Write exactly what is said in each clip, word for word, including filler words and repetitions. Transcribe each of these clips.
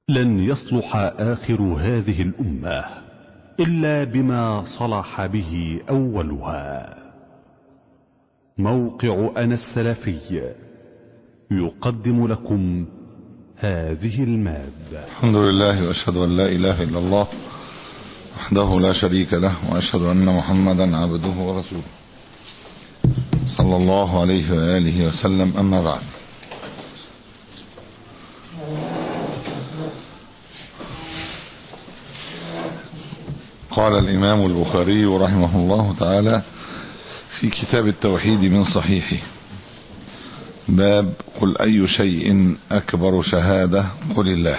لن يصلح آخر هذه الأمة إلا بما صلح به أولها. موقع أنا السلفي يقدم لكم هذه المادة. الحمد لله وأشهد أن لا إله إلا الله وحده لا شريك له، وأشهد أن محمدا عبده ورسوله صلى الله عليه وآله وسلم. أما بعد، قال الإمام البخاري رحمه الله تعالى في كتاب التوحيد من صحيحه: باب قل أي شيء أكبر شهادة قل الله.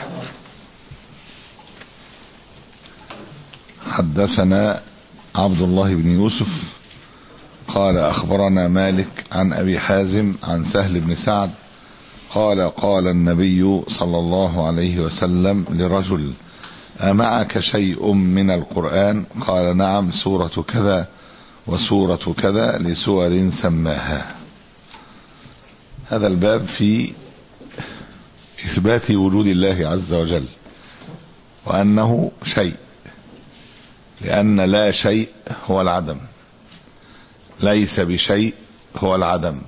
حدثنا عبد الله بن يوسف قال أخبرنا مالك عن أبي حازم عن سهل بن سعد قال قال النبي صلى الله عليه وسلم لرجل: أمعك شيء من القرآن؟ قال: نعم، سورة كذا وسورة كذا لسور سماها. هذا الباب في إثبات وجود الله عز وجل وأنه شيء، لأن لا شيء هو العدم، ليس بشيء هو العدم،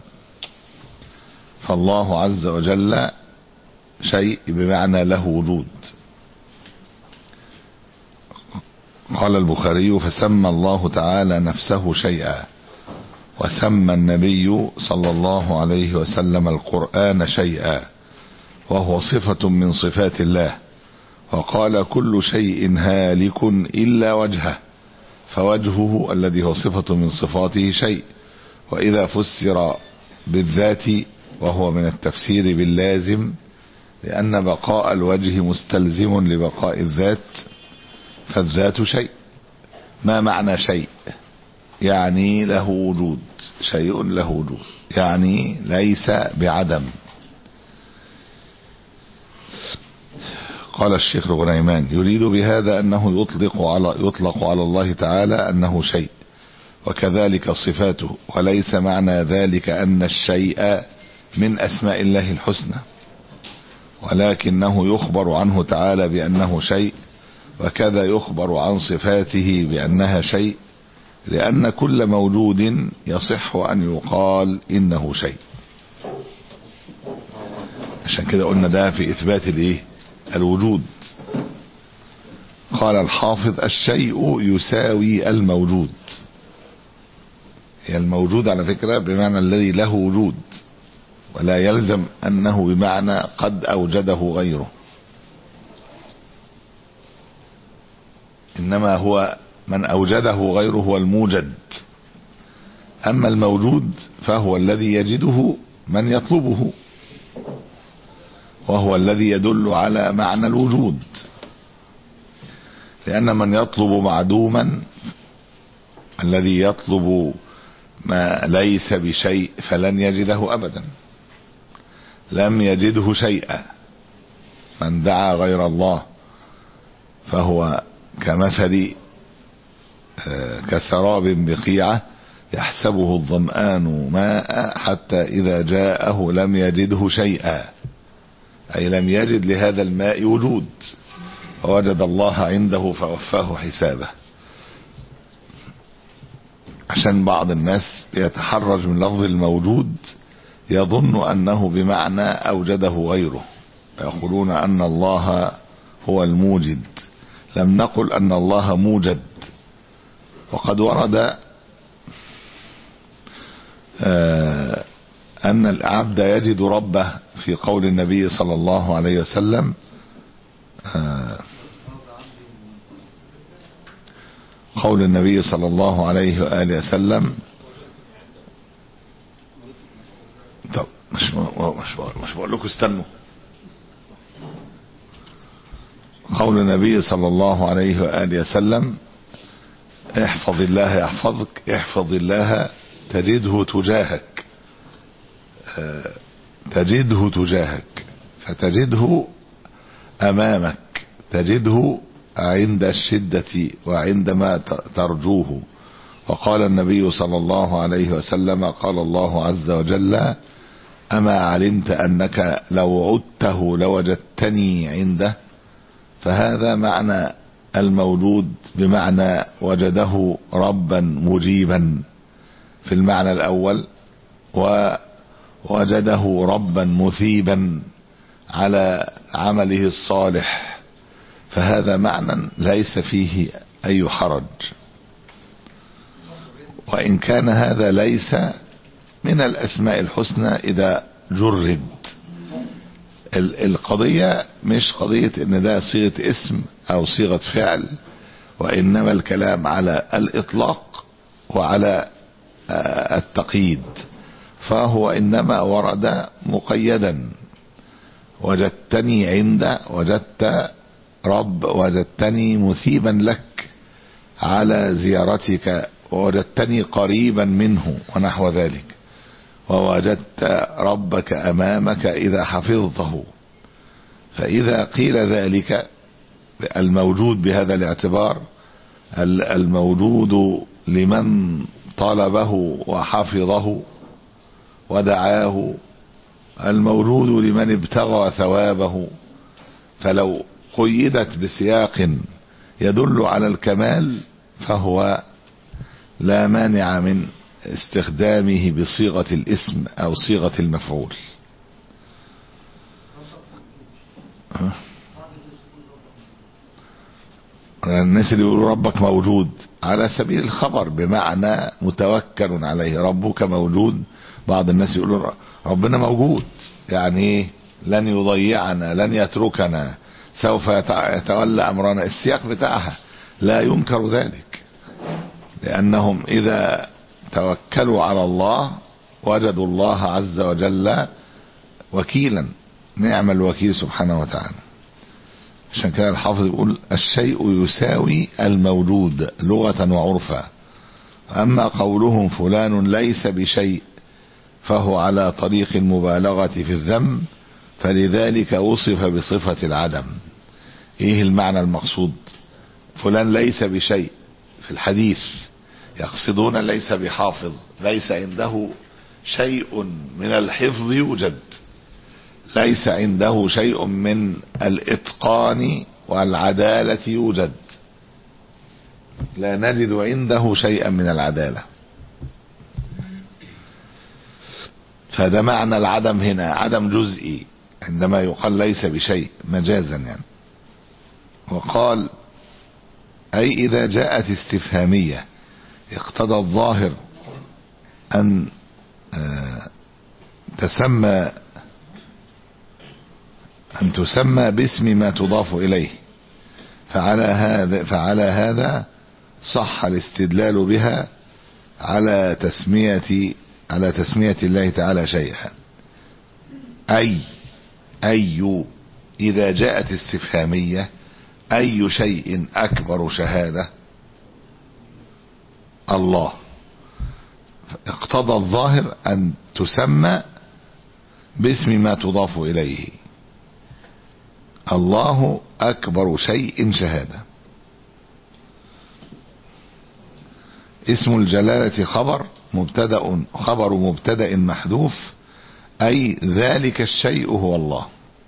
فالله عز وجل شيء بمعنى له وجود. قال البخاري: فسمى الله تعالى نفسه شيئا، وسمى النبي صلى الله عليه وسلم القرآن شيئا، وهو صفة من صفات الله. وقال: كل شيء هالك إلا وجهه، فوجهه الذي هو صفة من صفاته شيء. وإذا فسر بالذات وهو من التفسير باللازم، لأن بقاء الوجه مستلزم لبقاء الذات، فالذات شيء. ما معنى شيء؟ يعني له وجود، شيء له وجود، يعني ليس بعدم. قال الشيخ الغنيمان: يريد بهذا أنه يطلق على, يطلق على الله تعالى أنه شيء، وكذلك صفاته، وليس معنى ذلك أن الشيء من أسماء الله الحسنى، ولكنه يخبر عنه تعالى بأنه شيء، وكذا يخبر عن صفاته بأنها شيء، لأن كل موجود يصح أن يقال إنه شيء. عشان كده قلنا ده في إثبات الإيه؟ الوجود. قال الحافظ: الشيء يساوي الموجود. هي الموجود على فكرة بمعنى الذي له وجود، ولا يلزم أنه بمعنى قد أوجده غيره، إنما هو من أوجده غيره هو الموجد. أما الموجود فهو الذي يجده من يطلبه، وهو الذي يدل على معنى الوجود، لأن من يطلب معدوما، الذي يطلب ما ليس بشيء، فلن يجده أبدا، لم يجده شيئا. من دعا غير الله فهو كمثل كسراب بقيعة يحسبه الظمآن ماء حتى إذا جاءه لم يجده شيئا، أي لم يجد لهذا الماء وجود، فوجد الله عنده فوفاه حسابه. عشان بعض الناس يتحرج من لفظ الموجود، يظن أنه بمعنى أوجده غيره، يقولون أن الله هو الموجد. لم نقل أن الله موجد. وقد ورد أن العبد يجد ربه في قول النبي صلى الله عليه وسلم: قول النبي صلى الله عليه وآله وسلم. طب مش مش مش بقول لكم استنوا. قول النبي صلى الله عليه وآله وسلم: احفظ الله يحفظك، احفظ الله تجده تجاهك، تجده تجاهك، فتجده أمامك، تجده عند الشدة وعندما ترجوه. وقال النبي صلى الله عليه وسلم: قال الله عز وجل: أما علمت أنك لو عدته لوجدتني عنده؟ فهذا معنى الموجود بمعنى وجده ربا مجيبا في المعنى الأول، ووجده ربا مثيبا على عمله الصالح، فهذا معنى ليس فيه أي حرج. وإن كان هذا ليس من الأسماء الحسنى إذا جرد. القضية مش قضية ان ده صيغة اسم او صيغة فعل، وانما الكلام على الاطلاق وعلى التقييد، فهو انما ورد مقيدا. وجدتني عند، وجدت رب، وجدتني مثيبا لك على زيارتك، ووجدتني قريبا منه ونحو ذلك، ووجدت ربك أمامك إذا حفظته. فإذا قيل ذلك الموجود بهذا الاعتبار، الموجود لمن طلبه وحفظه ودعاه، الموجود لمن ابتغى ثوابه، فلو قيدت بسياق يدل على الكمال فهو لا مانع من استخدامه بصيغة الاسم او صيغة المفعول. الناس اللي يقولوا ربك موجود على سبيل الخبر بمعنى متوكل عليه، ربك موجود. بعض الناس يقولوا ربنا موجود، يعني لن يضيعنا، لن يتركنا، سوف يتولى امرنا. السياق بتاعها لا ينكر ذلك، لانهم اذا توكلوا على الله وجدوا الله عز وجل وكيلا، نعم الوكيل سبحانه وتعالى. عشان كده الحافظ يقول الشيء يساوي الموجود لغة وعرفا، أما قولهم فلان ليس بشيء فهو على طريق المبالغة في الذم، فلذلك وصف بصفة العدم. ايه المعنى المقصود؟ فلان ليس بشيء في الحديث يقصدون ليس بحافظ، ليس عنده شيء من الحفظ يوجد، ليس عنده شيء من الاتقان والعدالة يوجد، لا نجد عنده شيئا من العدالة. فهذا معنى العدم هنا، عدم جزئي عندما يقال ليس بشيء مجازا يعني. وقال أي إذا جاءت استفهامية اقتضى الظاهر أن تسمى أن تسمى باسم ما تضاف إليه، فعلى هذا فعلى هذا صح الاستدلال بها على تسمية على تسمية الله تعالى شيئا. أي أي إذا جاءت استفهامية أي شيء أكبر شهادة؟ الله. اقتضى الظاهر أن تسمى باسم ما تضاف إليه. الله أكبر شيء شهادة. اسم الجلالة خبر مبتدأ خبر مبتدأ محذوف، أي ذلك الشيء هو الله.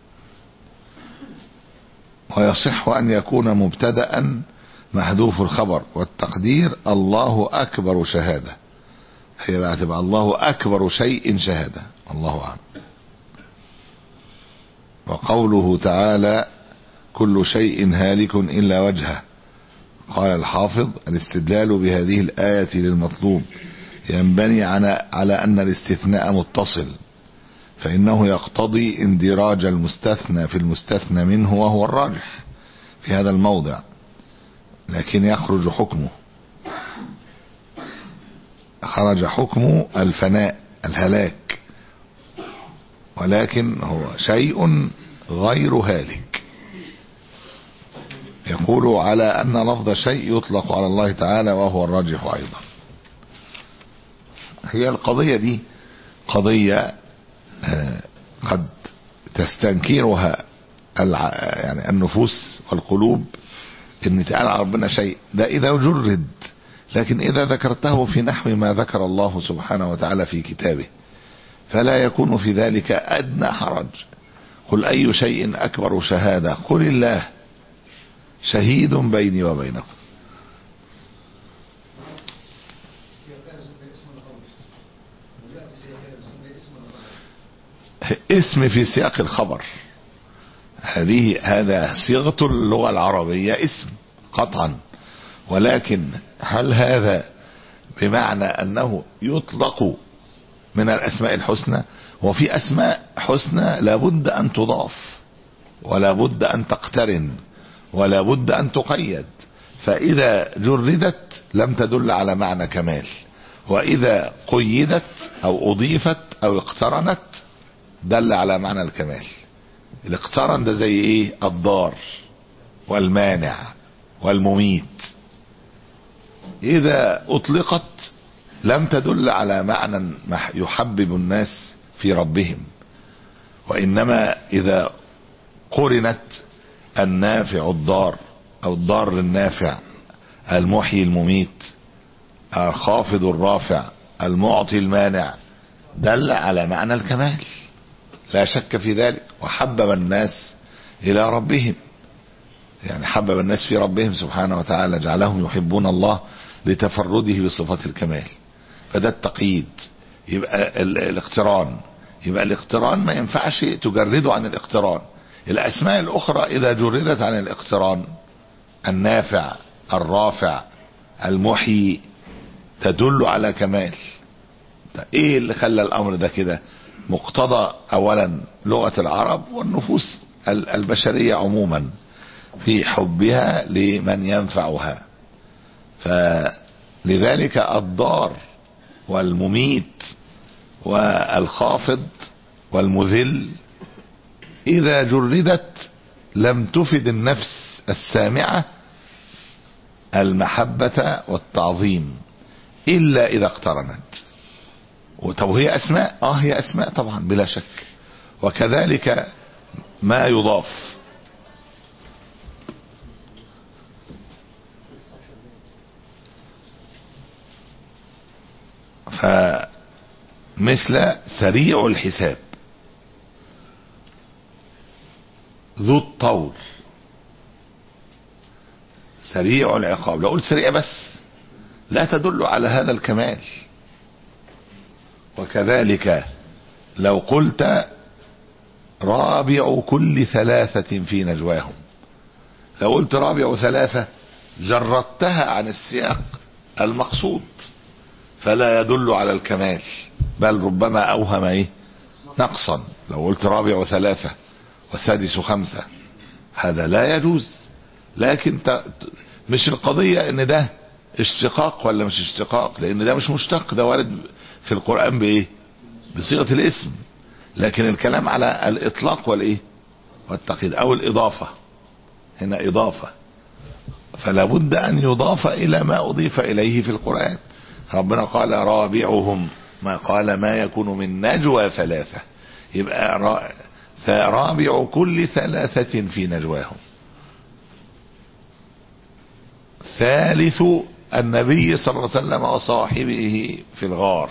ويصح أن يكون مبتدأ محذوف الخبر، والتقدير الله أكبر شهادة، هي بقى تبقى الله أكبر شيء شهادة، الله أعلم. وقوله تعالى كل شيء هالك إلا وجهه، قال الحافظ الاستدلال بهذه الآية للمطلوب ينبني على على أن الاستثناء متصل، فإنه يقتضي اندراج المستثنى في المستثنى منه، وهو الراجح في هذا الموضع، لكن يخرج حكمه خرج حكم الفناء الهلاك، ولكن هو شيء غير هالك. يقول على أن لفظ شيء يطلق على الله تعالى وهو الراجح أيضا. هي القضية دي قضية قد تستنكرها يعني النفوس والقلوب، ان تعالى على ربنا شيء ده إذا جرد، لكن إذا ذكرته في نحو ما ذكر الله سبحانه وتعالى في كتابه فلا يكون في ذلك أدنى حرج. قل أي شيء أكبر شهادة؟ قل الله، شهيد بيني وبينكم. اسم في سياق الخبر، هذه هذا صيغة اللغة العربية اسم قطعا، ولكن هل هذا بمعنى أنه يطلق من الأسماء الحسنى؟ وفي أسماء حسنى لابد أن تضاف ولا بد أن تقترن ولا بد أن تقيد، فإذا جردت لم تدل على معنى كمال، وإذا قيدت أو أضيفت أو اقترنت دل على معنى الكمال. الاقترن ده زي ايه؟ الضار والمانع والمميت. إذا أطلقت لم تدل على معنى يحبب الناس في ربهم، وإنما إذا قرنت النافع الضار أو الضار النافع، المحيي المميت، الخافض الرافع، المعطي المانع، دل على معنى الكمال لا شك في ذلك. وحبب الناس إلى ربهم، يعني حبب الناس في ربهم سبحانه وتعالى، جعلهم يحبون الله لتفرده بصفات الكمال. فده التقييد. يبقى الاقتران، يبقى الاقتران ما ينفعش تجرده عن الاقتران. الأسماء الأخرى إذا جردت عن الاقتران، النافع الرافع المحيي، تدل على كمال. ايه اللي خلى الامر ده كده؟ مقتضى اولا لغة العرب والنفوس البشرية عموما في حبها لمن ينفعها. فلذلك الضار والمميت والخافض والمذل إذا جردت لم تفد النفس السامعة المحبة والتعظيم إلا إذا اقترنت. طب هي أسماء؟ آه هي أسماء طبعا بلا شك. وكذلك ما يضاف، فمثل سريع الحساب، ذو الطول، سريع العقاب. لو قلت سريع بس لا تدل على هذا الكمال. وكذلك لو قلت رابع كل ثلاثة في نجواهم، لو قلت رابع ثلاثة جردتها عن السياق المقصود، فلا يدل على الكمال، بل ربما أوهم ايه نقصا. لو قلت رابع ثلاثة وسادس خمسة هذا لا يجوز. لكن مش القضية ان ده اشتقاق ولا مش اشتقاق، لان ده مش مشتق، ده وارد في القرآن بايه؟ بصيغة الاسم. لكن الكلام على الاطلاق والايه والتقييد او الاضافة. هنا اضافة، فلا بد ان يضاف الى ما اضيف اليه في القرآن. ربنا قال رابعهم، ما قال ما يكون من نجوى ثلاثة. يبقى رابع كل ثلاثة في نجواهم. ثالث النبي صلى الله عليه وسلم وصاحبه في الغار.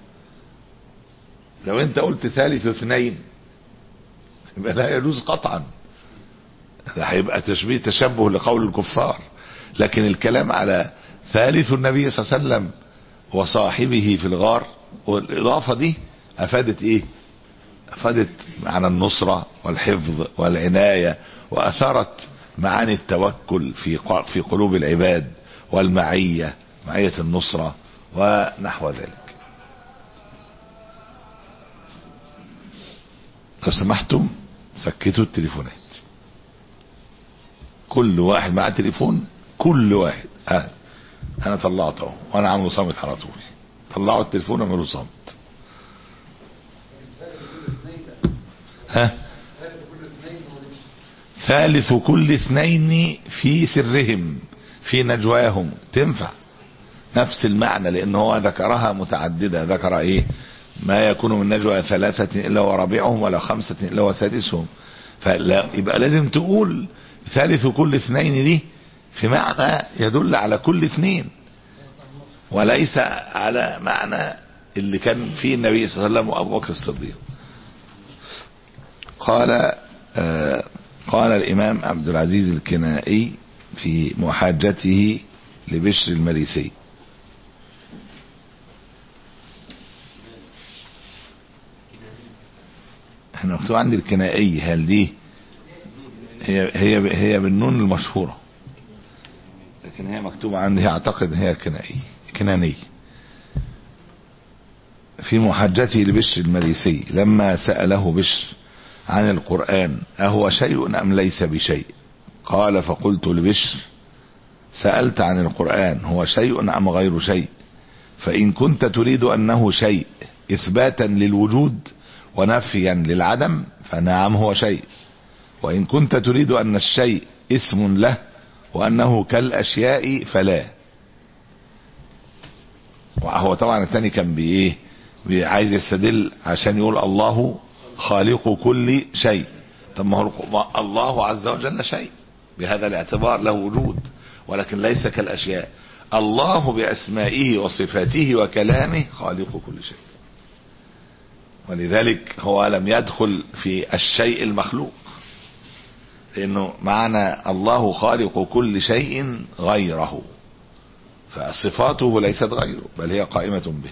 لو انت قلت ثالث اثنين يبقى لا يجوز قطعا، ده هيبقى تشبيه تشبه لقول الكفار. لكن الكلام على ثالث النبي صلى الله عليه وسلم وصاحبه في الغار، والاضافة دي افادت ايه؟ افادت معنى النصرة والحفظ والعناية، واثارت معاني التوكل في في قلوب العباد، والمعية، معية النصرة ونحو ذلك. لو سمحتم سكتوا التليفونات، كل واحد معاه تليفون، كل واحد. اه انا طلعته وانا عامله صامت على طول. طلعوا التليفون واعملوا صامت. ها ثالث كل اثنين في سرهم في نجواهم، تنفع نفس المعنى، لان هو ذكرها متعددة. ذكر ايه؟ ما يكون من نجوى ثلاثة الا ورابعهم ولا خمسة الا وسادسهم. فلا يبقى لازم تقول ثالث كل اثنين دي في معنى يدل على كل اثنين، وليس على معنى اللي كان فيه النبي صلى الله عليه وسلم وابو بكر الصديق. قال آه قال الامام عبد العزيز الكنائي في محاجته لبشر المريسي. احنا مكتوب عندي الكنائي، هل دي هي هي هي بالنون المشهورة، لكن هي مكتوبة عندي اعتقد هي الكنائي كناني. في محاجته لبشر المريسي لما سأله بشر عن القرآن أهو شيء أم ليس بشيء، قال فقلت لبشر سألت عن القرآن هو شيء أم غير شيء، فإن كنت تريد أنه شيء إثباتا للوجود ونفيا للعدم فنعم هو شيء، وإن كنت تريد أن الشيء اسم له وأنه كالأشياء فلا. وهو طبعا الثاني كان بإيه عايز يستدل عشان يقول الله خالق كل شيء. طب ما هو الله عز وجل شيء بهذا الاعتبار له وجود ولكن ليس كالأشياء. الله بأسمائه وصفاته وكلامه خالق كل شيء، ولذلك هو لم يدخل في الشيء المخلوق، لأنه معنى الله خالق كل شيء غيره، فصفاته ليست غيره بل هي قائمة به.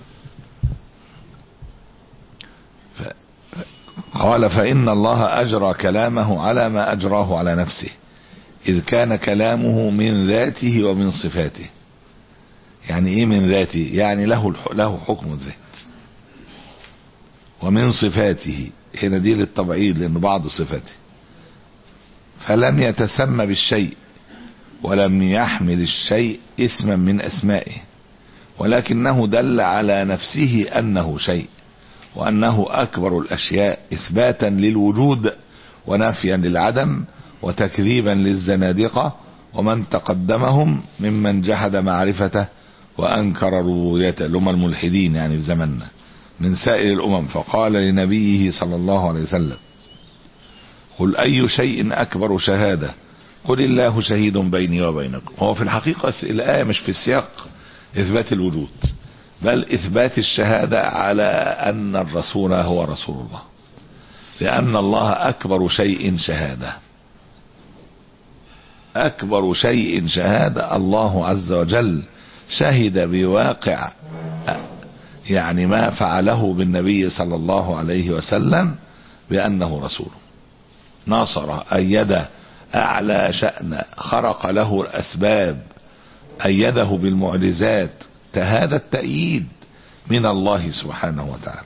قال فإن الله أجرى كلامه على ما أجراه على نفسه، إذ كان كلامه من ذاته ومن صفاته. يعني إيه من ذاته؟ يعني له له حكم الذات. ومن صفاته هنا دي للتبعيض لأنه بعض صفاته، فلم يتسمى بالشيء ولم يحمل الشيء اسما من أسمائه، ولكنه دل على نفسه أنه شيء وأنه أكبر الأشياء إثباتا للوجود ونفيا للعدم وتكذيبا للزنادقة ومن تقدمهم ممن جحد معرفته وأنكر ربوبيته، لهم الملحدين يعني في زمننا من سائر الأمم. فقال لنبيه صلى الله عليه وسلم قل أي شيء أكبر شهادة قل الله شهيد بيني وبينكم. هو في الحقيقة الآية مش في سياق إثبات الوجود بل إثبات الشهادة على أن الرسول هو رسول الله، لأن الله أكبر شيء شهادة. أكبر شيء شهادة الله عز وجل شهد بواقع يعني ما فعله بالنبي صلى الله عليه وسلم بأنه رسول، ناصر أيده أعلى شأن، خرق له الأسباب، أيده بالمعجزات. هذا التأييد من الله سبحانه وتعالى.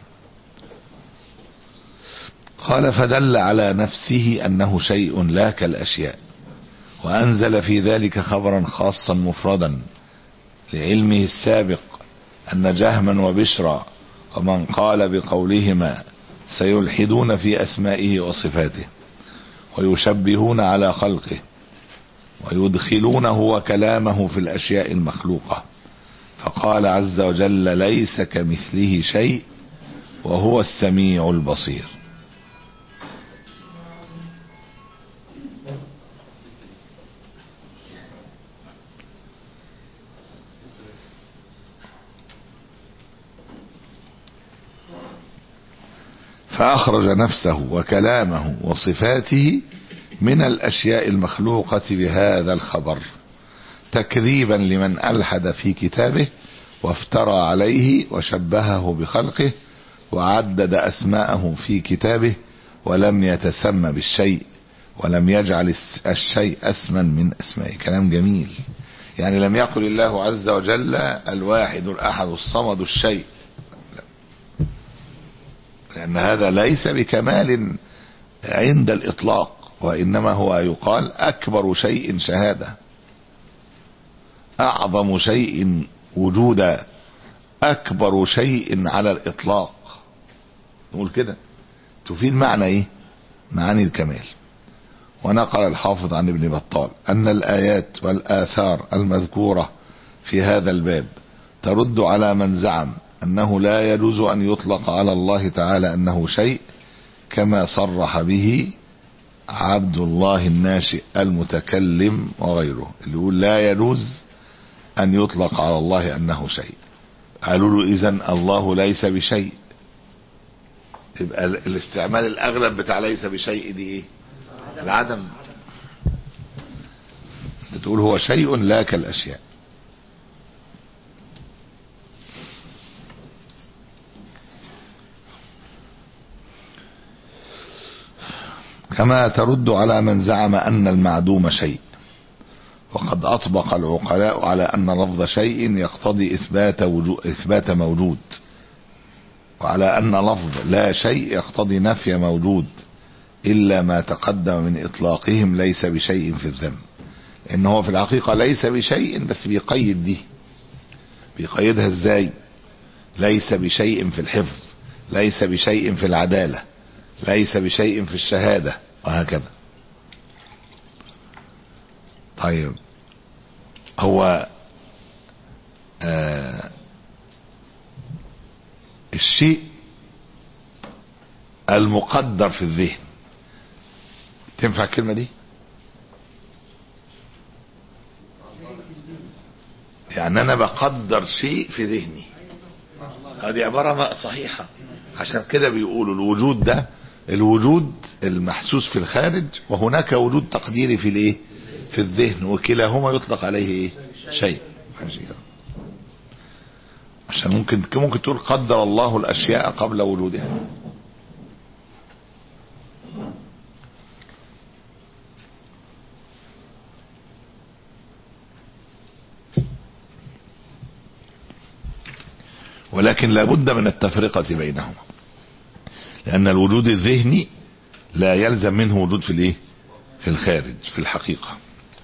قال فدل على نفسه أنه شيء لا كالأشياء، وأنزل في ذلك خبرا خاصا مفردا لعلمه السابق أن جهما وبشرا ومن قال بقولهما سيلحدون في أسمائه وصفاته ويشبهون على خلقه ويدخلونه وكلامه في الأشياء المخلوقة. فقال عز وجل ليس كمثله شيء وهو السميع البصير. فأخرج نفسه وكلامه وصفاته من الأشياء المخلوقة بهذا الخبر تكذيبا لمن ألحد في كتابه وافترى عليه وشبهه بخلقه وعدد أسماءه في كتابه ولم يتسمى بالشيء ولم يجعل الشيء اسما من أسمائه. كلام جميل. يعني لم يقل الله عز وجل الواحد الأحد الصمد الشيء، لأن هذا ليس بكمال عند الإطلاق، وإنما هو يقال أكبر شيء شهادة، أعظم شيء وجودا، أكبر شيء على الإطلاق. نقول كده تفيد معنى إيه؟ معاني الكمال. ونقل الحافظ عن ابن بطال أن الآيات والآثار المذكورة في هذا الباب ترد على من زعم أنه لا يجوز أن يطلق على الله تعالى أنه شيء، كما صرح به عبد الله الناشئ المتكلم وغيره، اللي يقول لا يجوز أن يطلق على الله أنه شيء. قالوا له إذن الله ليس بشيء، يبقى الاستعمال الأغلب بتاع ليس بشيء دي إيه؟ العدم. تقول هو شيء لا كالأشياء. كما ترد على من زعم أن المعدوم شيء، وقد أطبق العقلاء على أن لفظ شيء يقتضي إثبات, إثبات موجود، وعلى أن لفظ لا شيء يقتضي نفي موجود، إلا ما تقدم من إطلاقهم ليس بشيء في الذم. إن هو في الحقيقة ليس بشيء، بس بيقيد دي، بيقيدها إزاي؟ ليس بشيء في الحفظ، ليس بشيء في العدالة، ليس بشيء في الشهادة، وهكذا. طيب هو آه الشيء المقدر في الذهن، تنفع الكلمة دي؟ يعني انا بقدر شيء في ذهني، هذه عبارة صحيحة. عشان كده بيقولوا الوجود ده الوجود المحسوس في الخارج، وهناك وجود تقديري في الايه؟ في الذهن، وكلاهما يطلق عليه ايه؟ شيء. عشان ممكن ممكن تقول قدر الله الاشياء قبل وجودها. ولكن لابد من التفرقة بينهما، لأن الوجود الذهني لا يلزم منه وجود في الايه؟ في الخارج في الحقيقة.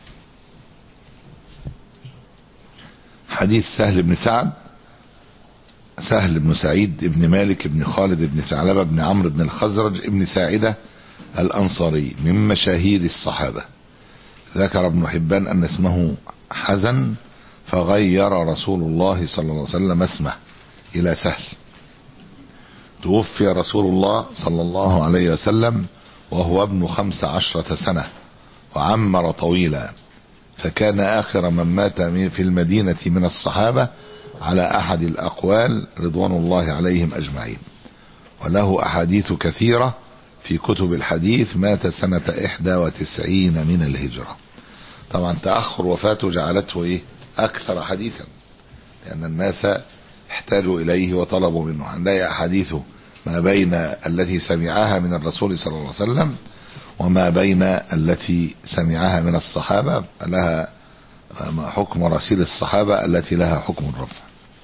حديث سهل بن سعد سهل بن سعيد ابن مالك ابن خالد ابن ثعلبة ابن عمرو بن الخزرج ابن ساعدة الأنصاري من مشاهير الصحابة. ذكر ابن حبان أن اسمه حزن، فغير رسول الله صلى الله عليه وسلم اسمه إلى سهل. توفي رسول الله صلى الله عليه وسلم وهو ابن خمس عشرة سنة، وعمر طويلا، فكان آخر من مات في المدينة من الصحابة على أحد الأقوال رضوان الله عليهم أجمعين. وله أحاديث كثيرة في كتب الحديث. مات سنة إحدى وتسعين من الهجرة. طبعا تأخر وفاته جعلته إيه؟ أكثر حديثا، لأن الناس احتاجوا إليه وطلبوا منه. عندها أحاديثه ما بين التي سمعها من الرسول صلى الله عليه وسلم وما بين التي سمعها من الصحابة، لها حكم رسيل الصحابة التي لها حكم الرفع.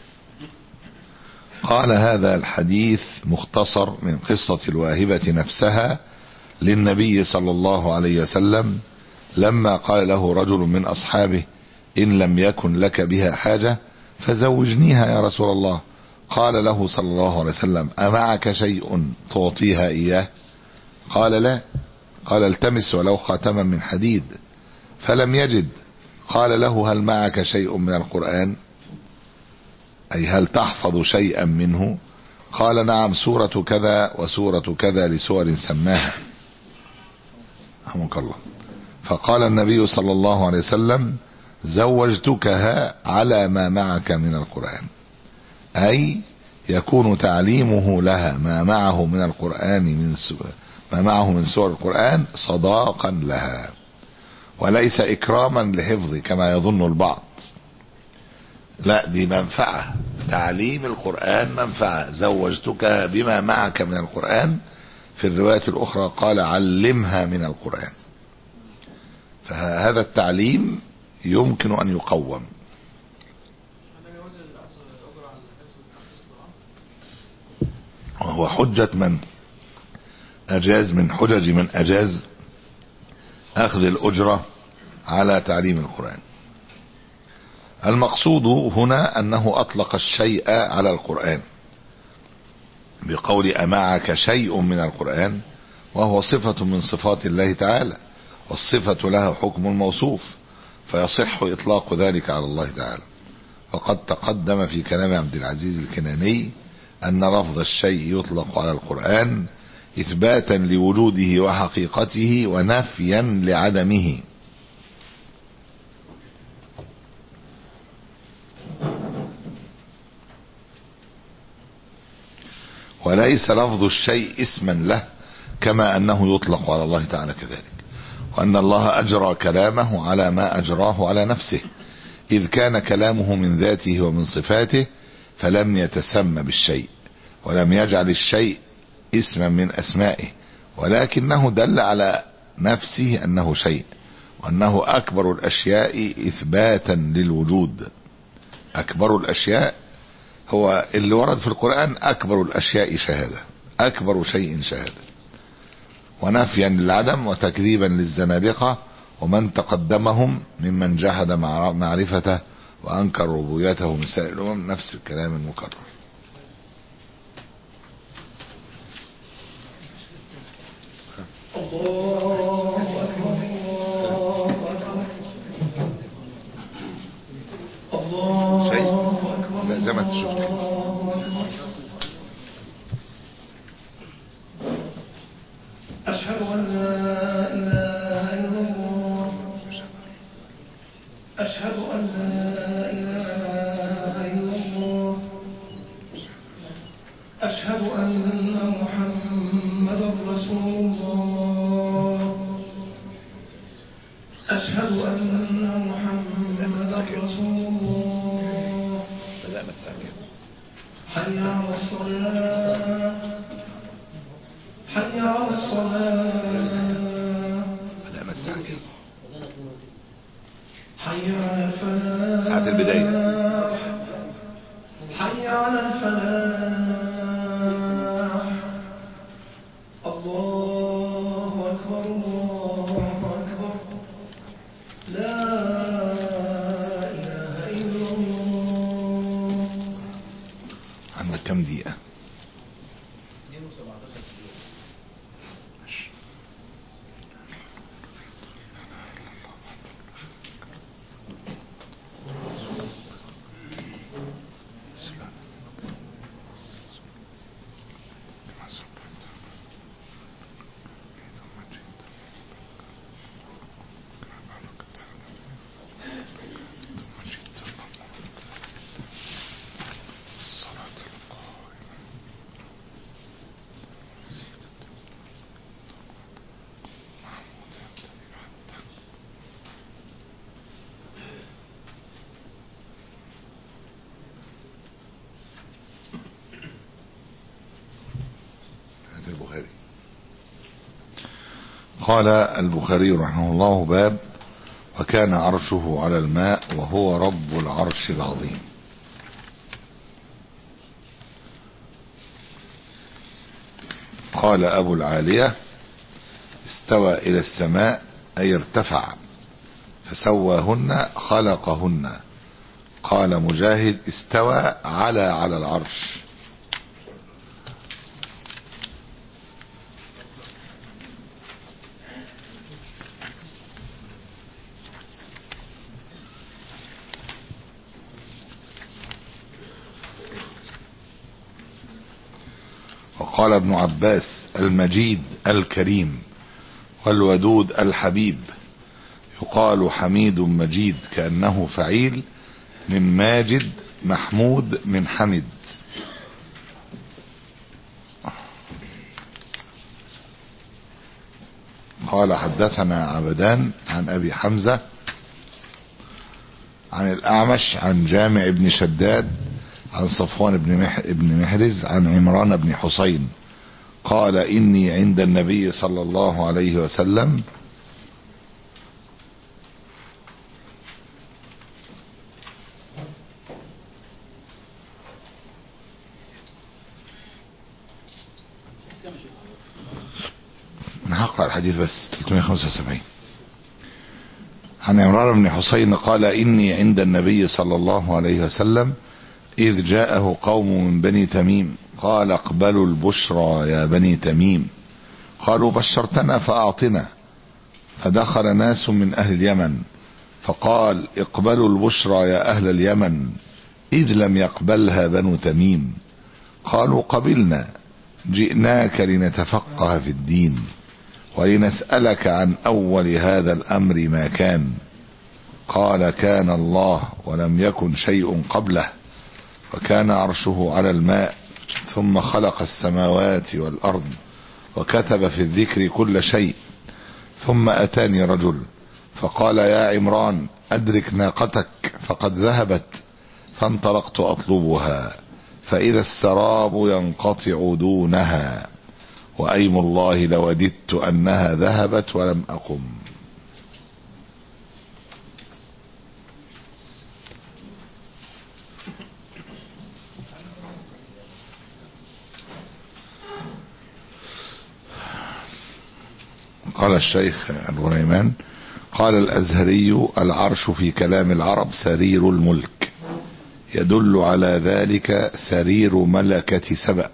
قال هذا الحديث مختصر من قصة الواهبة نفسها للنبي صلى الله عليه وسلم لما قال له رجل من أصحابه: إن لم يكن لك بها حاجة فزوجنيها يا رسول الله. قال له صلى الله عليه وسلم: أمعك شيء تعطيها إياه؟ قال: لا. قال: التمس ولو خاتما من حديد. فلم يجد. قال له: هل معك شيء من القرآن؟ أي هل تحفظ شيئا منه؟ قال: نعم، سورة كذا وسورة كذا لسور سماها. رحمك الله. فقال النبي صلى الله عليه وسلم: زوجتكها على ما معك من القرآن، أي يكون تعليمه لها ما معه من القرآن من ما معه من سور القرآن صداقا لها، وليس إكراما لحفظ كما يظن البعض. لا، دي منفعة. تعليم القرآن منفعة. زوجتك بما معك من القرآن. في الرواية الأخرى قال: علمها من القرآن. فهذا التعليم يمكن أن يقوم. وهو حجة من أجاز من حجج من أجاز أخذ الأجرة على تعليم القرآن. المقصود هنا أنه أطلق الشيء على القرآن بقول: أمعك شيء من القرآن، وهو صفة من صفات الله تعالى، والصفة لها حكم الموصوف، فيصح إطلاق ذلك على الله تعالى. وقد تقدم في كلام عبد العزيز الكناني أن لفظ الشيء يطلق على القرآن إثباتا لوجوده وحقيقته ونفيا لعدمه. وليس لفظ الشيء اسما له، كما أنه يطلق على الله تعالى كذلك. وأن الله أجرى كلامه على ما أجراه على نفسه، إذ كان كلامه من ذاته ومن صفاته، فلم يتسمى بالشيء ولم يجعل الشيء اسما من أسمائه، ولكنه دل على نفسه أنه شيء، وأنه أكبر الأشياء إثباتا للوجود. أكبر الأشياء هو اللي ورد في القرآن، أكبر الأشياء شهادة، أكبر شيء شهادة، ونفيا للعدم وتكذيبا للزنادقة ومن تقدمهم ممن جحد معرفته وأنكر ربوبيته من سائر الأمم، نفس الكلام المكرر. شيء لا زي ما انت شفت. أشهد أن لا إله إلا الله، أشهد أن لا إله إلا الله، أشهد أن محمدا رسول الله، أشهد أن محمدا رسول الله. حي على الصلاة، حي على الصلاة، حي على الفلاح، ساعة البداية، حي على الفلاح. الله أكبر، الله أكبر، لا إله إلا الله. عندك كم دقيقة؟ البخاري قال البخاري رحمه الله: باب وكان عرشه على الماء وهو رب العرش العظيم. قال أبو العالية: استوى إلى السماء أي ارتفع، فسواهن خلقهن. قال مجاهد: استوى على على العرش. وقال ابن عباس: المجيد الكريم، والودود الحبيب. يقال حميد مجيد كأنه فعيل من ماجد، محمود من حمد. قال حدثنا عبدان عن أبي حمزة عن الأعمش عن جامع بن شداد عن صفوان بن مح... ابن محرز عن عمران بن حسين قال: إني عند النبي صلى الله عليه وسلم أنا هقرأ الحديث بس ثلاثمائة وخمسة وسبعين. عن عمران بن حسين قال: إني عند النبي صلى الله عليه وسلم إذ جاءه قوم من بني تميم قال: اقبلوا البشرى يا بني تميم. قالوا: بشرتنا فأعطنا. فدخل ناس من أهل اليمن فقال: اقبلوا البشرى يا أهل اليمن، إذ لم يقبلها بنو تميم. قالوا: قبلنا، جئناك لنتفقه في الدين ولنسألك عن أول هذا الأمر ما كان. قال: كان الله ولم يكن شيء قبله، وكان عرشه على الماء، ثم خلق السماوات والأرض، وكتب في الذكر كل شيء، ثم أتاني رجل فقال يا عمران أدرك ناقتك فقد ذهبت، فانطلقت أطلبها فإذا السراب ينقطع دونها، وأيم الله لوددت أنها ذهبت ولم أقم. قال الشيخ الغنيمان قال الأزهري العرش في كلام العرب سرير الملك، يدل على ذلك سرير ملكة سبأ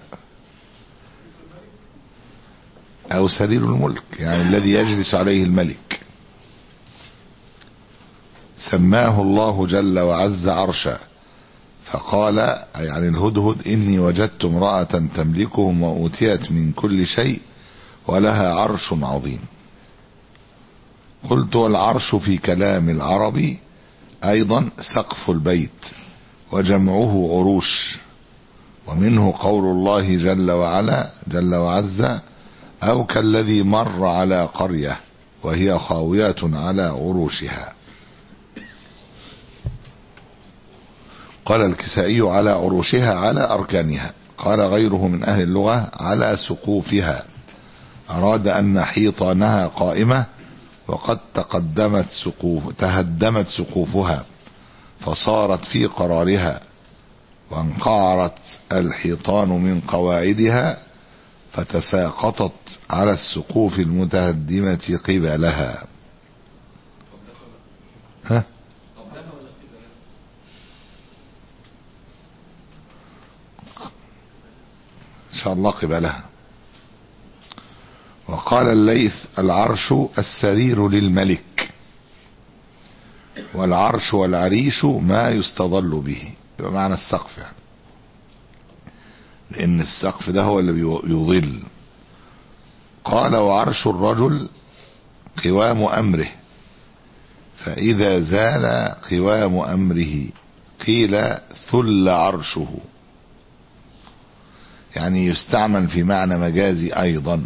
أو سرير الملك، يعني الذي يجلس عليه الملك. سماه الله جل وعز عرشا، فقال يعني الهدهد إني وجدت امرأة تملكهم وأوتيت من كل شيء ولها عرش عظيم. قلت والعرش في كلام العرب أيضا سقف البيت وجمعه عروش، ومنه قول الله جل وعلا جل وعز أو كالذي مر على قرية وهي خاوية على عروشها. قال الكسائي على عروشها على أركانها، قال غيره من أهل اللغة على سقوفها، أراد أن حيطانها قائمة وقد تقدمت سقوف تهدمت سقوفها فصارت في قرارها، وانقعرت الحيطان من قواعدها فتساقطت على السقوف المتهدمة قبلها. ها إن شاء الله قبلها. وقال الليث العرش السرير للملك، والعرش والعريش ما يستظل به، بمعنى السقف يعني، لأن السقف ده هو اللي يظل. قال وعرش الرجل قوام أمره، فإذا زال قوام أمره قيل ثل عرشه، يعني يستعمل في معنى مجازي أيضا،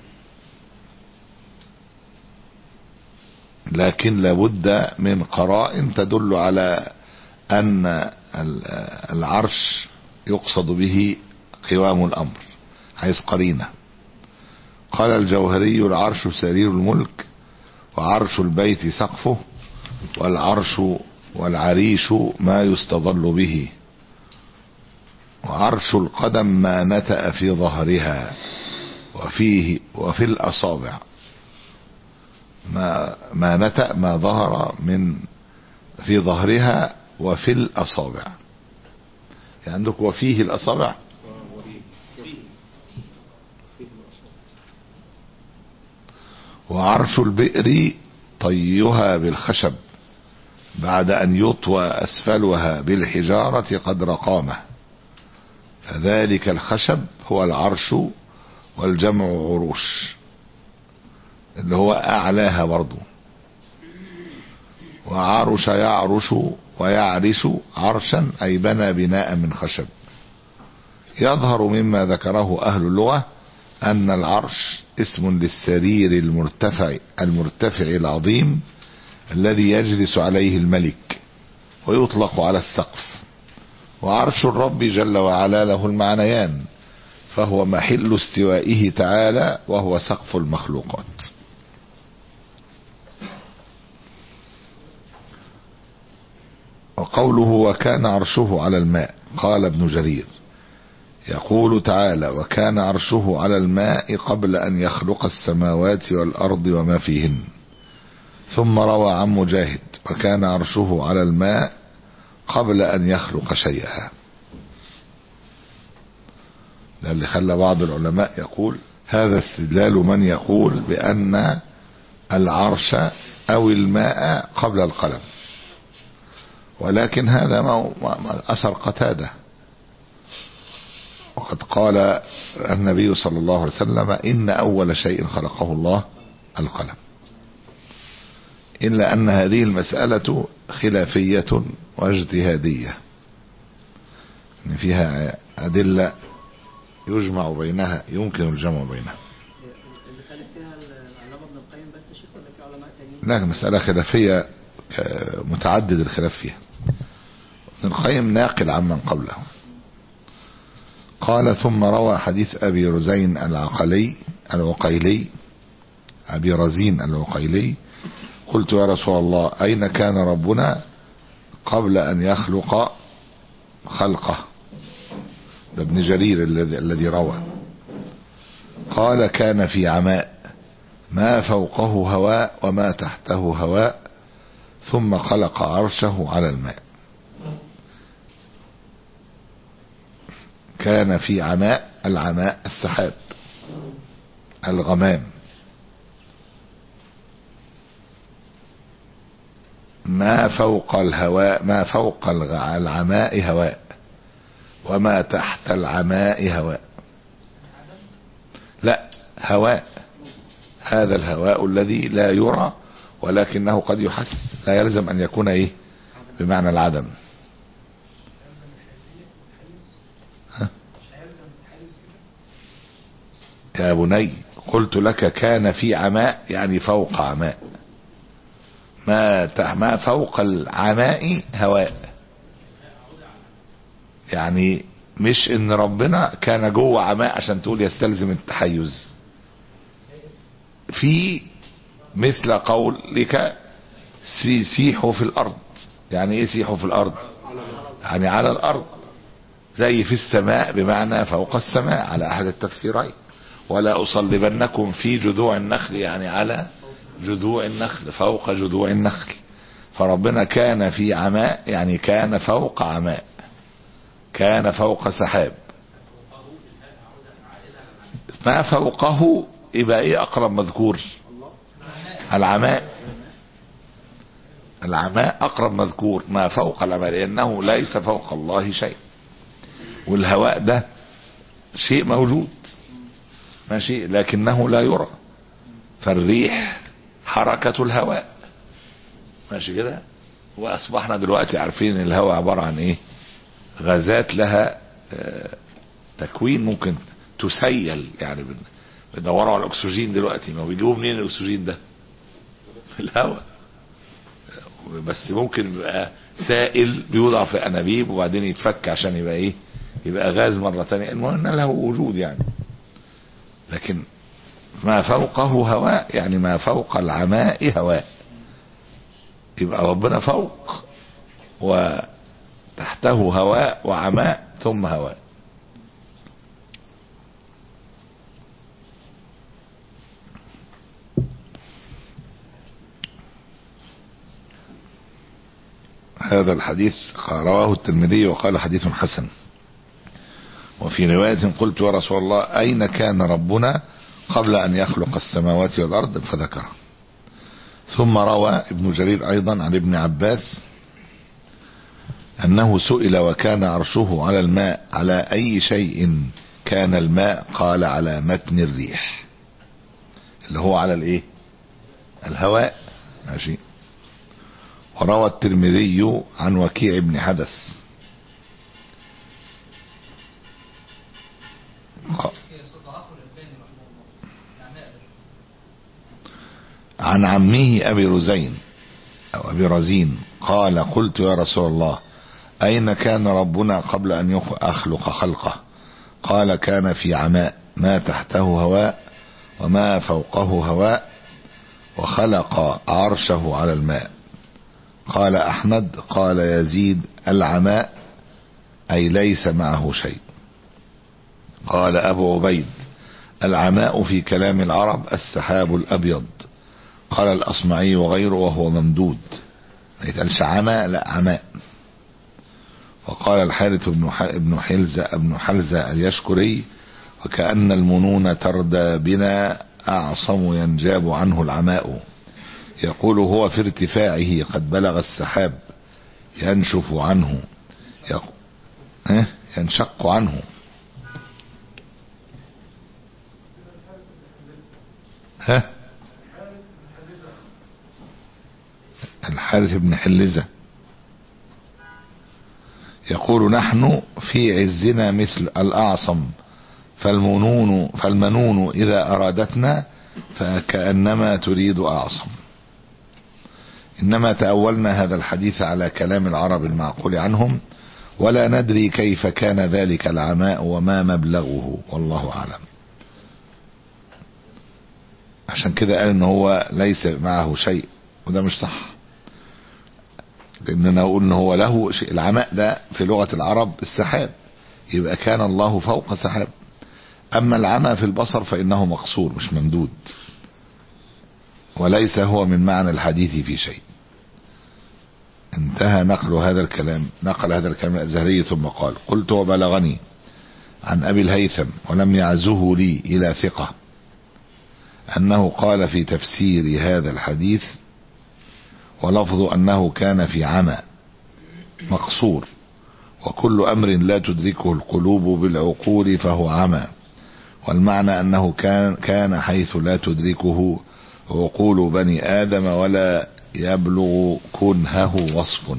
لكن لابد من قرائن تدل على أن العرش يقصد به قوام الأمر، حيث قرينة. قال الجوهري العرش سرير الملك، وعرش البيت سقفه، والعرش والعريش ما يستظل به، وعرش القدم ما نتأ في ظهرها وفيه وفي الأصابع، ما ما نتأ ما ظهر من في ظهرها وفي الأصابع، يعني عندك وفيه الأصابع. وعرش البئر طيها بالخشب بعد أن يطوى أسفلها بالحجارة قدر قامة، فذلك الخشب هو العرش، والجمع عروش اللي هو أعلاها برضو. وعرش يعرش ويعرش عرشا أي بنى بناء من خشب. يظهر مما ذكره أهل اللغة أن العرش اسم للسرير المرتفع المرتفع العظيم الذي يجلس عليه الملك، ويطلق على السقف. وعرش الرب جل وعلا له المعنيان، فهو محل استوائه تعالى وهو سقف المخلوقات. وقوله وكان عرشه على الماء، قال ابن جرير يقول تعالى وكان عرشه على الماء قبل أن يخلق السماوات والأرض وما فيهن. ثم روى عن مجاهد وكان عرشه على الماء قبل أن يخلق شيئا. ده اللي خلى بعض العلماء يقول هذا استدلال من يقول بأن العرش أو الماء قبل القلم، ولكن هذا ما أثر قتادة، وقد قال النبي صلى الله عليه وسلم إن أول شيء خلقه الله القلم، إلا أن هذه المسألة خلافية واجتهادية، إن فيها أدلة يجمع بينها، يمكن الجمع بينها. اللي خالف فيها العلامة ابن القيم بس شيخ لا، مسألة خلافية متعدد الخلاف فيها. ابن القيم ناقل عمن قبله. قال ثم روى حديث أبي رزين العقلي العقيلي أبي رزين العقيلي قلت يا رسول الله أين كان ربنا قبل أن يخلق خلقه؟ ده ابن جرير الذي الذي روى. قال كان في عماء ما فوقه هواء وما تحته هواء ثم خلق عرشه على الماء. كان في عماء، العماء السحاب الغمام، ما فوق الهواء ما فوق العماء هواء وما تحت العماء هواء. لا، هواء، هذا الهواء الذي لا يرى ولكنه قد يحس، لا يلزم ان يكون ايه بمعنى العدم. ها؟ يا بني قلت لك كان في عماء يعني فوق عماء، ما ما فوق العماء هواء، يعني مش ان ربنا كان جوه عماء عشان تقول يستلزم التحيز. في مثل قولك سيحوا في الارض، يعني ايه سيحوا في الارض؟ يعني على الارض، زي في السماء بمعنى فوق السماء على احد التفسيرين. ولا اصلبنكم في جذوع النخل يعني على جذوع النخل، فوق جذوع النخل. فربنا كان في عماء يعني كان فوق عماء، كان فوق سحاب. ما فوقه يبقى ايه اقرب مذكور؟ العماء. العماء اقرب مذكور، ما فوق العماء، لانه ليس فوق الله شيء. والهواء ده شيء موجود ماشي لكنه لا يرى. فالريح حركة الهواء ماشي كده. واصبحنا دلوقتي عارفين الهواء عبارة عن ايه؟ غازات لها اه تكوين ممكن تسيل، يعني بيدوروا على الاكسجين دلوقتي، ما بيجيبوا منين الاكسجين ده؟ في الهواء. بس ممكن يبقى سائل بيوضع في انابيب وبعدين يتفك عشان يبقى ايه؟ يبقى غاز مرة تانية. المهم ان له وجود يعني. لكن ما فوقه هواء يعني ما فوق العماء هواء، يبقى ربنا فوق وتحته هواء وعماء ثم هواء. هذا الحديث رواه الترمذي وقال حديث حسن. وفي رواية قلت يا رسول الله أين كان ربنا قبل أن يخلق السماوات والأرض؟ فذكر. ثم روى ابن جرير أيضا عن ابن عباس أنه سئل وكان عرشه على الماء على أي شيء كان الماء؟ قال على متن الريح، اللي هو على الايه؟ الهواء ماشي. وروى الترمذي عن وكيع بن حدث عن عمه أبي رزين أو أبي رزين قال قلت يا رسول الله أين كان ربنا قبل أن أخلق خلقه؟ قال كان في عماء ما تحته هواء وما فوقه هواء وخلق عرشه على الماء. قال أحمد قال يزيد العماء أي ليس معه شيء. قال أبو عبيد العماء في كلام العرب السحاب الأبيض. قال الأصمعي وغيره وهو ممدود، ما يتقالش عماء لا عماء. وقال الحارث بن حلزة ابن حلزة اليشكري وكأن المنون تردى بنا أعصم ينجاب عنه العماء. يقول هو في ارتفاعه قد بلغ السحاب ينشف عنه ينشق عنه. ها الحارث بن حلزة يقول نحن في عزنا مثل الأعصم فالمنون فالمنون إذا أرادتنا فكأنما تريد أعصم. إنما تأولنا هذا الحديث على كلام العرب المعقول عنهم، ولا ندري كيف كان ذلك العماء وما مبلغه، والله أعلم. عشان كده قال إن هو ليس معه شيء، وده مش صح، لأننا نقول إن هو له شيء. العماء ده في لغة العرب السحاب، يبقى كان الله فوق سحاب. أما العمى في البصر فإنه مقصور مش ممدود، وليس هو من معنى الحديث في شيء. انتهى نقل هذا الكلام نقل هذا الكلام الأزهري ثم قال: قلت وبلغني عن أبي الهيثم ولم يعزه لي إلى ثقة أنه قال في تفسير هذا الحديث: ولفظ أنه كان في عمى مقصور، وكل أمر لا تدركه القلوب بالعقول فهو عمى، والمعنى أنه كان كان حيث لا تدركه عقول بني آدم ولا يبلغ كنهه وصف.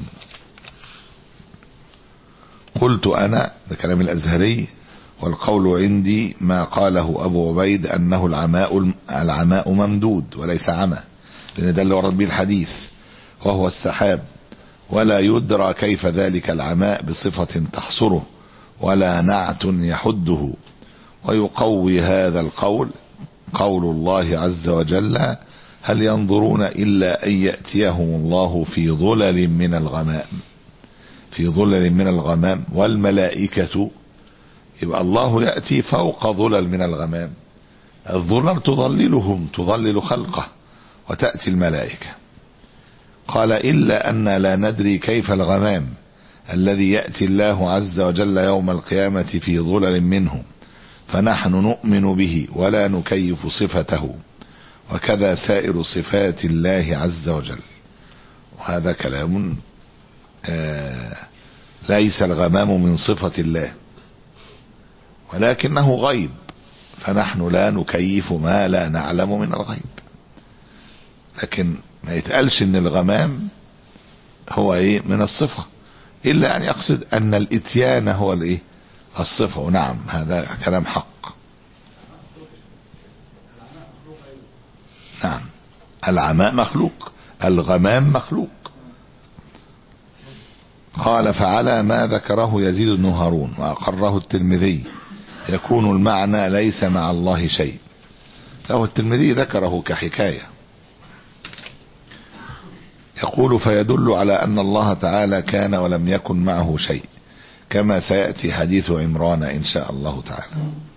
قلت أنا، ده كلام الأزهري، والقول عندي ما قاله أبو عبيد أنه العماء العماء ممدود وليس عمى، لأن ده اللي ورد به الحديث، وهو السحاب، ولا يدرى كيف ذلك العماء بصفة تحصره ولا نعت يحده. ويقوي هذا القول قول الله عز وجل: هل ينظرون إلا أن يأتيهم الله في ظلل من الغمام في ظلل من الغمام والملائكة. يبقى الله يأتي فوق ظلل من الغمام، الظلل تظللهم تظلل خلقه، وتأتي الملائكة. قال: إلا أن لا ندري كيف الغمام الذي يأتي الله عز وجل يوم القيامة في ظلل منه، فنحن نؤمن به ولا نكيف صفته، وكذا سائر صفات الله عز وجل. وهذا كلام آه ليس الغمام من صفة الله، ولكنه غيب، فنحن لا نكيف ما لا نعلم من الغيب. لكن ما يتقالش ان الغمام هو ايه من الصفة، الا ان يقصد ان الاتيان هو الايه الصفة. ونعم هذا كلام حق. نعم العماء مخلوق، الغمام مخلوق. قال: فعلى ما ذكره يزيد بن هارون وأقره الترمذي يكون المعنى ليس مع الله شيء. له الترمذي ذكره كحكاية، يقول: فيدل على أن الله تعالى كان ولم يكن معه شيء، كما سيأتي حديث عمران إن شاء الله تعالى.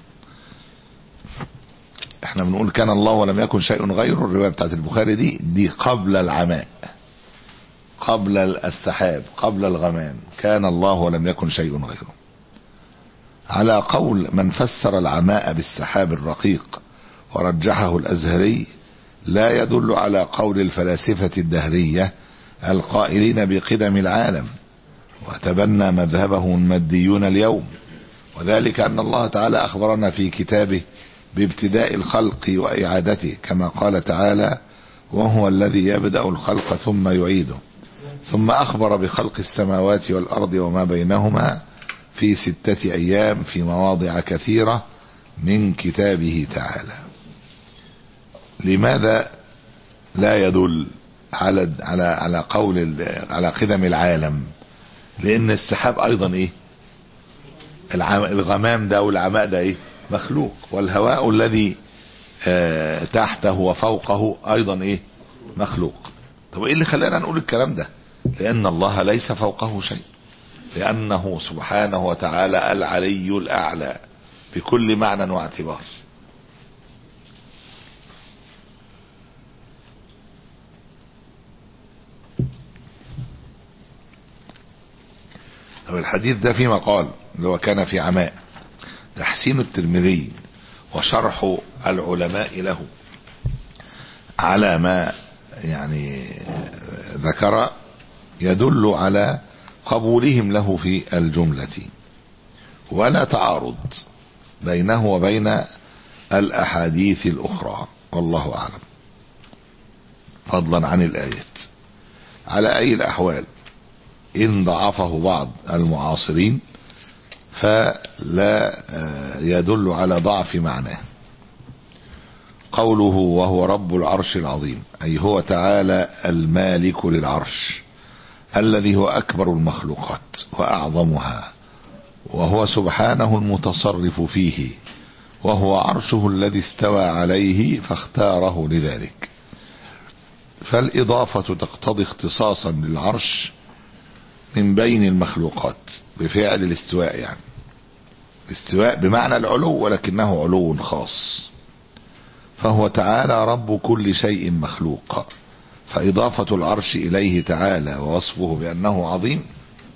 احنا بنقول كان الله ولم يكن شيء غيره، الرواية بتاعت البخاري دي دي قبل العماء، قبل السحاب، قبل الغمام، كان الله ولم يكن شيء غيره. على قول من فسر العماء بالسحاب الرقيق ورجحه الأزهري لا يدل على قول الفلاسفة الدهرية القائلين بقدم العالم، وتبنى مذهبهم الماديون اليوم، وذلك أن الله تعالى أخبرنا في كتابه بابتداء الخلق وإعادته، كما قال تعالى: وهو الذي يبدأ الخلق ثم يعيده، ثم أخبر بخلق السماوات والأرض وما بينهما في ستة أيام في مواضع كثيرة من كتابه تعالى. لماذا لا يدل على على على قول على قدم العالم؟ لأن السحاب أيضا إيه؟ الغمام ده والعماء ده إيه؟ مخلوق، والهواء الذي آه تحته وفوقه أيضا إيه؟ مخلوق. طب إيه اللي خلانا نقول الكلام ده؟ لأن الله ليس فوقه شيء، لأنه سبحانه وتعالى العلي الأعلى بكل معنى واعتبار. طب الحديث ده فيما قال اللي هو كان في عماء، تحسين الترمذي وشرح العلماء له على ما يعني ذكر يدل على قبولهم له في الجملة، ولا تعارض بينه وبين الأحاديث الأخرى، والله أعلم، فضلا عن الآيات. على أي الأحوال إن ضعفه بعض المعاصرين فلا يدل على ضعف معناه. قوله وهو رب العرش العظيم، أي هو تعالى المالك للعرش الذي هو أكبر المخلوقات وأعظمها، وهو سبحانه المتصرف فيه، وهو عرشه الذي استوى عليه فاختاره لذلك. فالإضافة تقتضي اختصاصا للعرش من بين المخلوقات بفعل الاستواء، يعني الاستواء بمعنى العلو ولكنه علو خاص، فهو تعالى رب كل شيء مخلوق، فإضافة العرش إليه تعالى ووصفه بأنه عظيم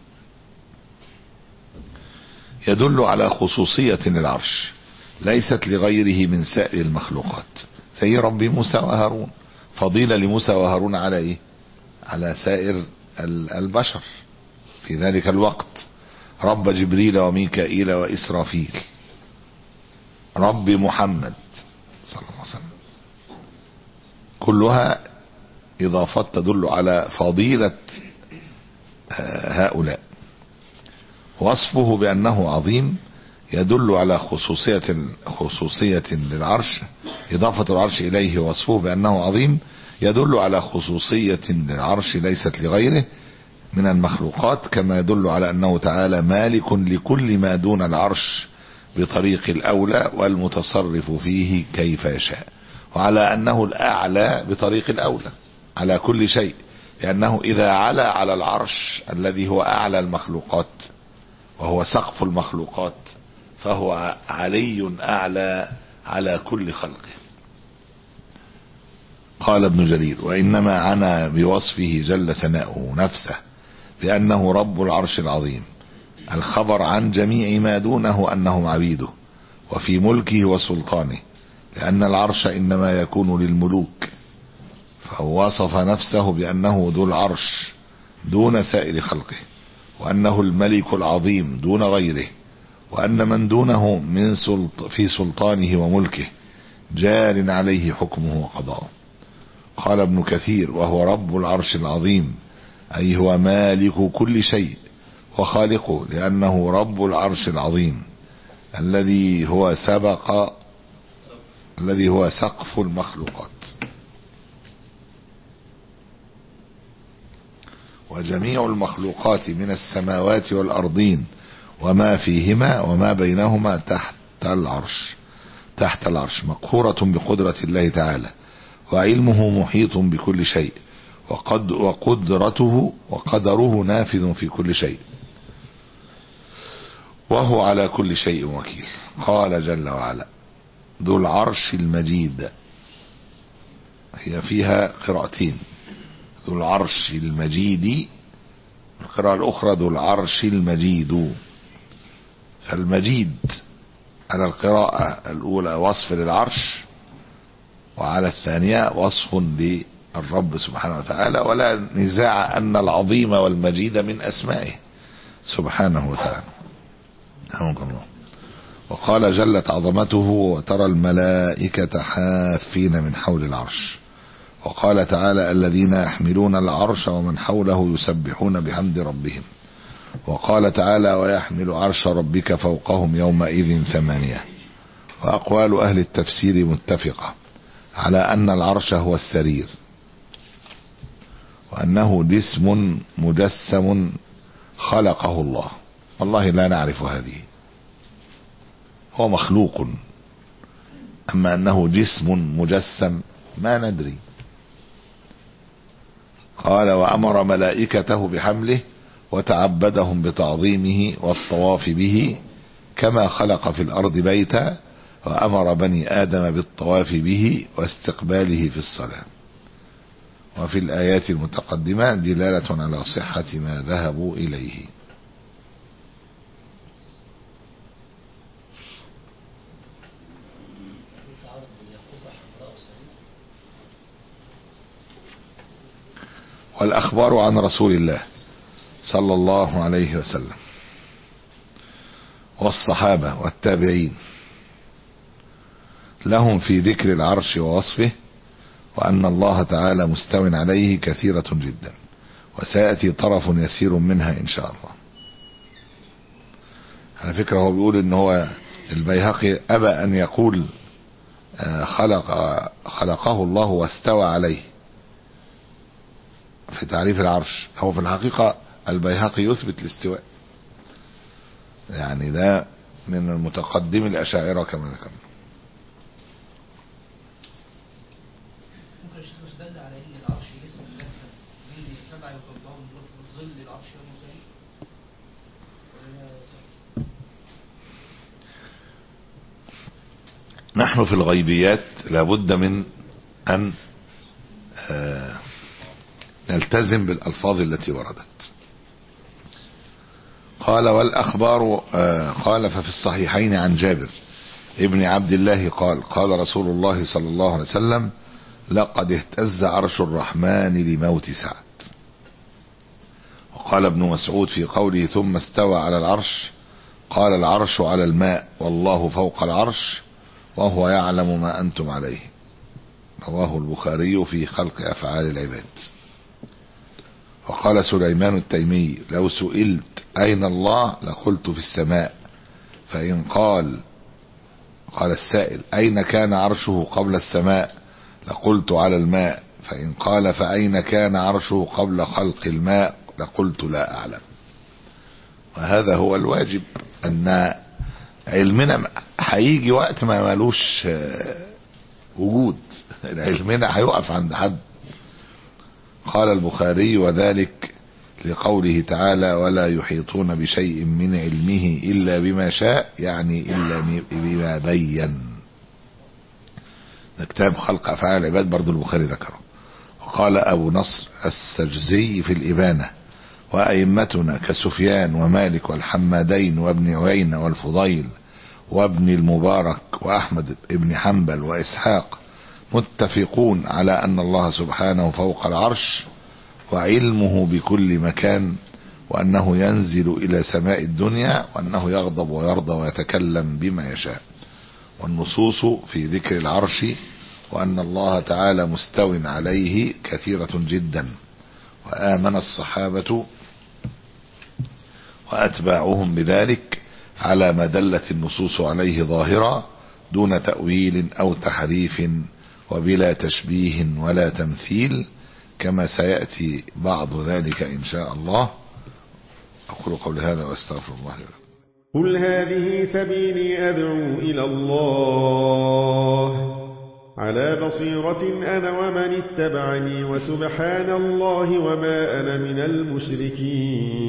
يدل على خصوصية للعرش ليست لغيره من سائر المخلوقات، زي رب موسى وهارون، فضيلة لموسى وهارون على إيه؟ على سائر البشر في ذلك الوقت. رب جبريل وميكائيل وإسرافيل، رب محمد صلى الله عليه وسلم، كلها إضافات تدل على فضيلة هؤلاء. وصفه بأنه عظيم يدل على خصوصية خصوصية للعرش، إضافة العرش إليه وصفه بأنه عظيم يدل على خصوصية للعرش ليست لغيره من المخلوقات، كما يدل على أنه تعالى مالك لكل ما دون العرش بطريق الأولى والمتصرف فيه كيف يشاء، وعلى أنه الأعلى بطريق الأولى على كل شيء، لأنه إذا علا على العرش الذي هو أعلى المخلوقات وهو سقف المخلوقات فهو علي أعلى على كل خلقه. قال ابن جرير وإنما عنا بوصفه جل ثناؤه نفسه بأنه رب العرش العظيم الخبر عن جميع ما دونه أنهم عبيده وفي ملكه وسلطانه، لأن العرش إنما يكون للملوك، فهو وصف نفسه بأنه ذو العرش دون سائر خلقه، وأنه الملك العظيم دون غيره، وأن من دونه من سلط في سلطانه وملكه جار عليه حكمه وقضاؤه. قال ابن كثير وهو رب العرش العظيم أي هو مالك كل شيء وخالقه، لأنه رب العرش العظيم الذي هو سبق الذي هو سقف المخلوقات. وجميع المخلوقات من السماوات والأرضين وما فيهما وما بينهما تحت العرش تحت العرش مقهورة بقدرة الله تعالى، وعلمه محيط بكل شيء، وقد وقدرته وقدره نافذ في كل شيء، وهو على كل شيء وكيل. قال جل وعلا ذو العرش المجيد، هي فيها قراءتين، ذو العرش المجيد، القراءة الأخرى ذو العرش المجيد. فالمجيد على القراءة الأولى وصف للعرش، وعلى الثانية وصف للرب سبحانه وتعالى، ولا نزاع أن العظيم والمجيد من أسمائه سبحانه وتعالى. وقال جلت عظمته وترى الملائكة حافين من حول العرش. وقال تعالى الذين يحملون العرش ومن حوله يسبحون بحمد ربهم. وقال تعالى ويحمل عرش ربك فوقهم يومئذ ثمانية. وأقوال أهل التفسير متفقة على أن العرش هو السرير، وأنه جسم مجسم خلقه الله، والله لا نعرف هذه، هو مخلوق، أما أنه جسم مجسم ما ندري. قال وأمر ملائكته بحمله وتعبدهم بتعظيمه والطواف به كما خلق في الأرض بيتا، وأمر بني آدم بالطواف به واستقباله في الصلاة. وفي الآيات المتقدمة دلالة على صحة ما ذهبوا إليه. والأخبار عن رسول الله صلى الله عليه وسلم والصحابة والتابعين لهم في ذكر العرش ووصفه، وأن الله تعالى مستو عليه كثيرة جدا، وسيأتي طرف يسير منها إن شاء الله. على فكرة هو بيقول إن هو البيهقي أبى أن يقول خلق خلقه الله واستوى عليه في تعريف العرش. هو في الحقيقة البيهقي يثبت الاستواء، يعني ده من المتقدم الأشاعرة كما ذكرنا. ممكن الشيخ يستدل على ان العرش اسم مجسم من سبع يطلعون ظل العرش والمسيح. نحن في الغيبيات لابد من أن نلتزم بالألفاظ التي وردت. قال والأخبار قال ففي الصحيحين عن جابر ابن عبد الله قال قال رسول الله صلى الله عليه وسلم لقد اهتز عرش الرحمن لموت سعد. وقال ابن مسعود في قوله ثم استوى على العرش قال العرش على الماء والله فوق العرش وهو يعلم ما أنتم عليه. رواه البخاري في خلق أفعال العباد. وقال سليمان التيمي لو سئلت أين الله لقلت في السماء، فإن قال قال السائل أين كان عرشه قبل السماء لقلت على الماء، فإن قال فأين كان عرشه قبل خلق الماء لقلت لا أعلم. وهذا هو الواجب، أن علمنا هيجي وقت ما مالوش وجود، علمنا هيقف عند حد. قال البخاري وذلك لقوله تعالى ولا يحيطون بشيء من علمه إلا بما شاء، يعني إلا بما بين. ده كتاب خلق أفعال العباد برضو البخاري ذكره. وقال أبو نصر السجزي في الإبانة وأئمتنا كسفيان ومالك والحمادين وابن عيينة والفضيل وابن المبارك وأحمد ابن حنبل وإسحاق متفقون على أن الله سبحانه فوق العرش وعلمه بكل مكان، وأنه ينزل إلى سماء الدنيا، وأنه يغضب ويرضى ويتكلم بما يشاء. والنصوص في ذكر العرش وأن الله تعالى مستو عليه كثيرة جدا، وآمن الصحابة وأتباعهم بذلك على ما دلت النصوص عليه ظاهرا دون تأويل أو تحريف وبلا تشبيه ولا تمثيل، كما سيأتي بعض ذلك إن شاء الله. أقول قولي هذا وأستغفر الله لي ولكم. قل هذه سبيلي أدعو إلى الله على بصيرة أنا ومن اتبعني وسبحان الله وما أنا من المشركين.